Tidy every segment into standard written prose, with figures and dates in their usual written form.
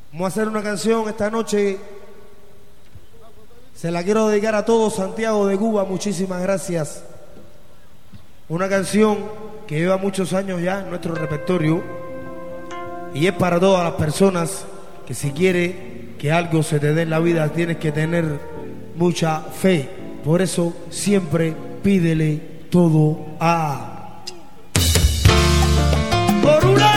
Vamos a hacer una canción esta noche. Se la quiero dedicar a todos. Santiago de Cuba, muchísimas gracias. Una canción que lleva muchos años ya en nuestro repertorio y es para todas las personas que si quiere que algo se te dé en la vida tienes que tener mucha fe. Por eso siempre pídele todo a Gorula.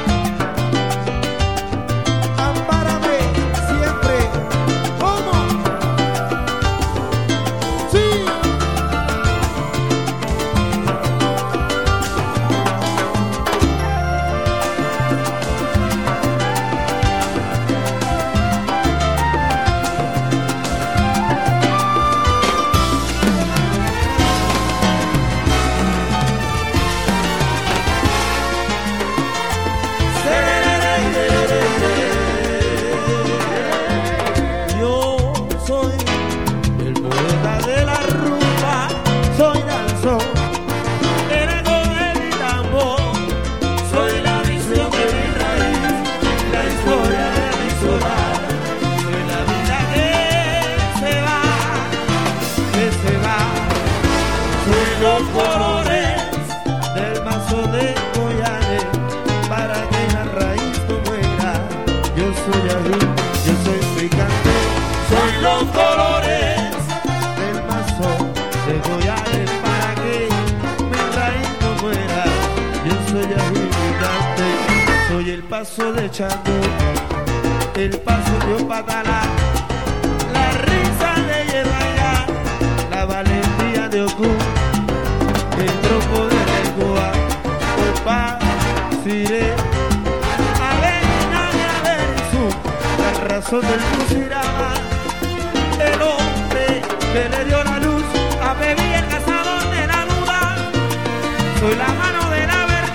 Paso de Chango, el paso de Opatala, la risa de Yebaya, la valentía de Oku, el tropo de Negoa, Opa, Sire, Avena y Averizu, la razón del Cusirama, el hombre que le dio la luz a Bebi, el cazador de la duda, soy la mano de la verdad.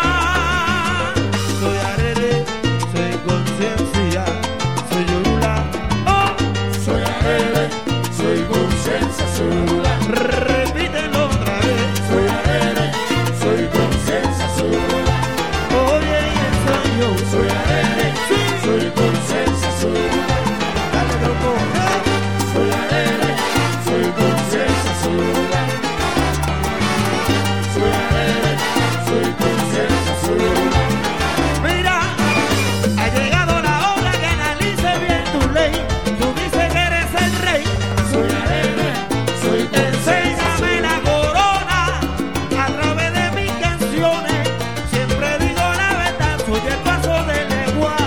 Repítelo otra vez. Soy arere, soy conciencia azul. Oye, soy yo. Soy arere, sí. Soy conciencia azul. Dale, troco. Soy arere, soy conciencia azul. Soy arere, soy conciencia azul. Mira, ha llegado la hora que analice bien tu ley. Tú dices que eres el rey. Soy arere, soy enséñame la corona a través de mis canciones. Siempre digo la verdad, soy el paso de Legua.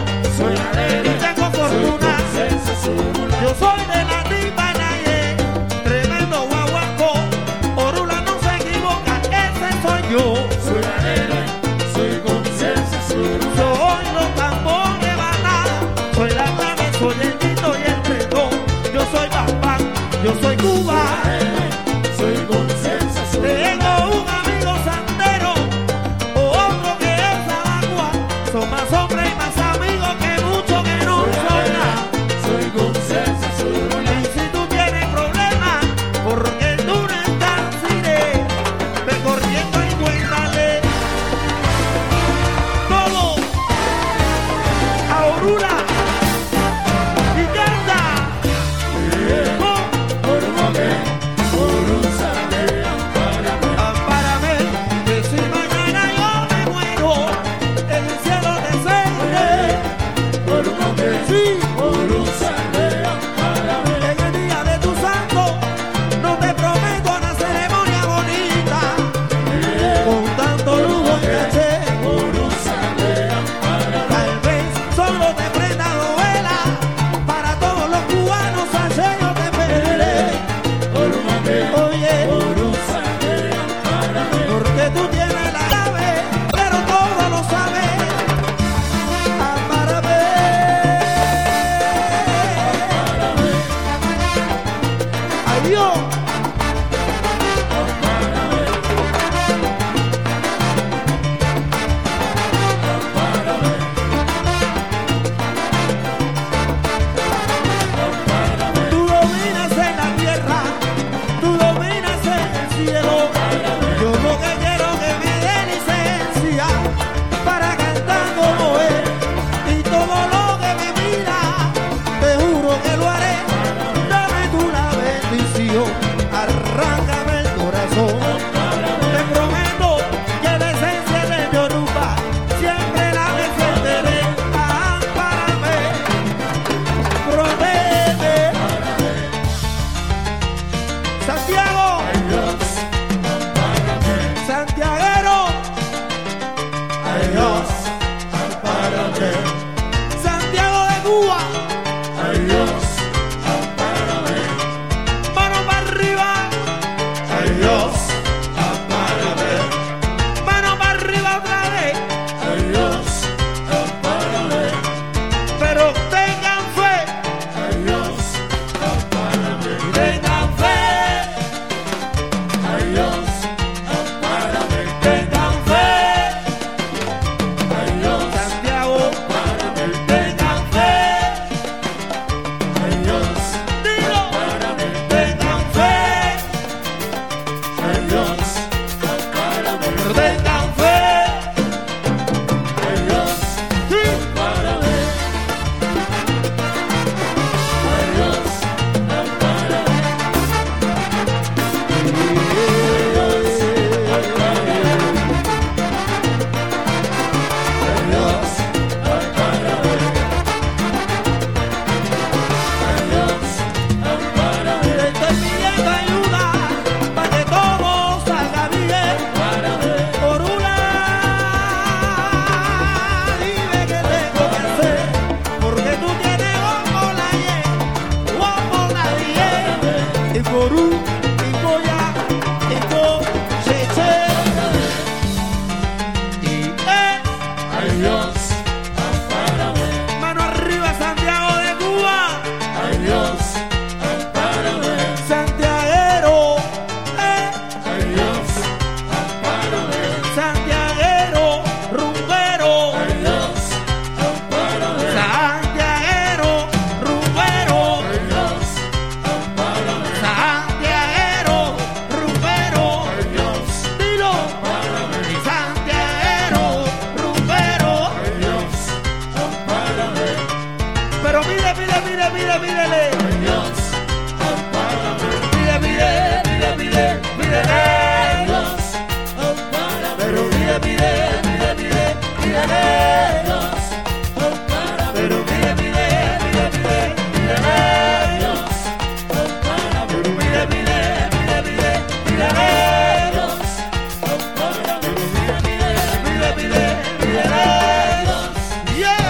pídele. Dios, ampárame. Pide, pide, pide, pide, pídele. Dios, ampárame. Pero pide, pide, pide, pide, pídele. Dios, ampárame. Pero pide, pide, pide, pide, pídele. Dios, ampárame. Pero pide, pide, pide, pide, pídele. Dios, ampárame. Pide, pide, pide, pídele. Yeah.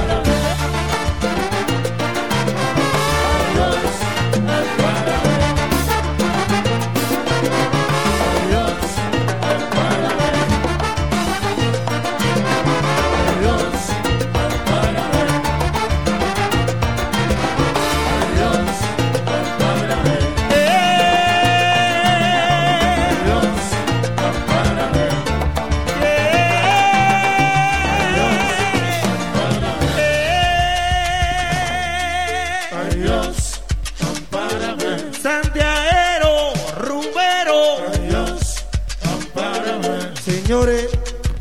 Dios, ampárame. Santiaguero, rumbero. Dios, ampárame. Señores,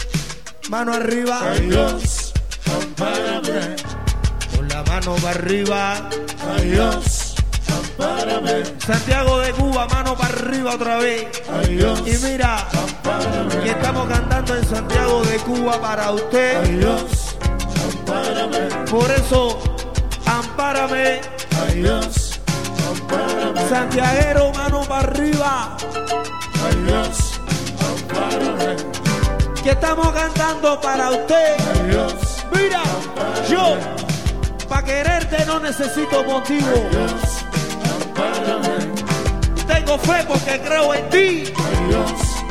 mano arriba. Dios, ampárame. Con la mano para arriba. Dios, ampárame. Santiago de Cuba, mano para arriba otra vez. Dios, Y mira, ampárame. que estamos cantando en Santiago de Cuba para usted. Dios, ampárame. Por eso, ampárame. Dios, ampárame. Santiaguero, mano para arriba. Dios, ampárame. Que estamos cantando para usted. Dios, Mira, yo, para quererte no necesito motivo. Dios, ampárame. Tengo fe porque creo en ti. Dios,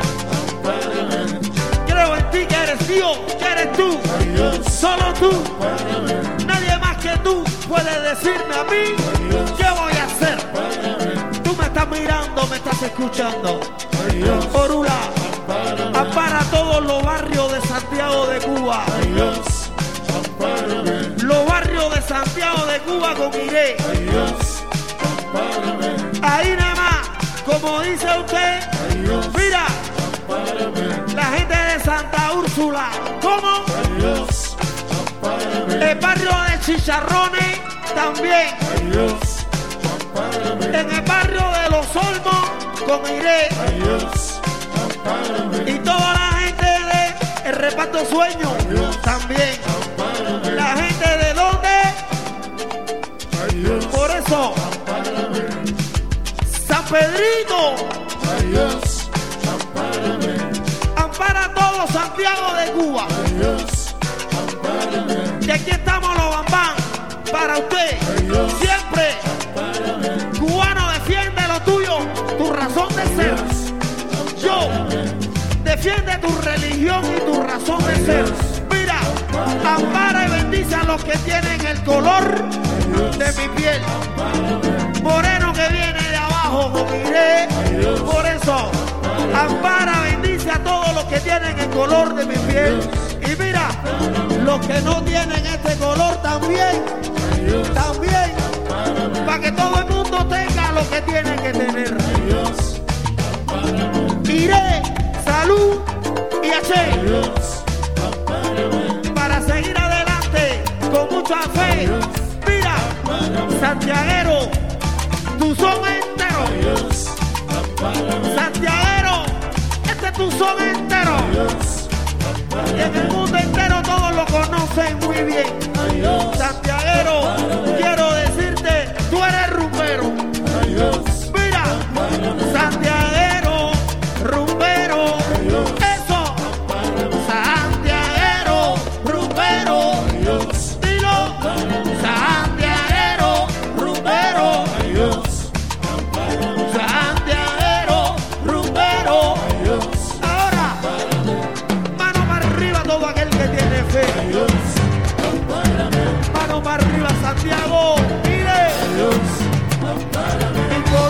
ampárame. Creo en ti que eres Dios, que eres tú. Dios, Solo tú. ampárame. Nadie más que tú puede decirme a mí qué voy a hacer. Tú me estás mirando, me estás escuchando. Dios, Orula, ampárame. ampara todos los barrios de Santiago de Cuba. Dios, ampárame. Los barrios de Santiago de Cuba con Iré. Dios, ampárame. Ahí nada más, como dice usted, Dios, mira, ampárame. la gente de Santa Úrsula. ¿Cómo? Dios, ampárame. El barrio de Chicharrones también. Dios, ampárame. En el barrio de Los Olmos con Iré. Dios, ampárame. Y toda la gente de El Reparto Sueño también. Ampárame. La gente de dónde, Dios, por eso, ampárame. San Pedrito, Dios, ampárame. ampara todo Santiago de Cuba. Dios, ampárame. Y aquí estamos los bambán para usted. Siempre, cubano, defiende lo tuyo, tu razón de ser. Yo, defiende tu religión y tu razón de ser. Mira, ampara y bendice a los que tienen el color de mi piel. Moreno que viene de abajo con Iré. Por eso, ampara, bendice a todos los que tienen el color de mi piel. Y mira, los que no tienen este color también, también, para que todo el mundo tenga lo que tiene que tener. Iré, salud y H. Para seguir adelante con mucha fe. Mira, Santiaguero, tu son entero. Santiaguero, este es tu son entero. Y en el mundo entero todos lo conocen muy bien. Santiaguero, quiero decirte, tú eres rumbero. Mira, Santiaguero, rumbero. Eso, Santiaguero, rumbero. Dilo, Santiaguero, rumbero. Santiaguero, rumbero. Ahora, mano para arriba todo aquel que tiene fe. Mano para arriba, Santiago. Mire. Y por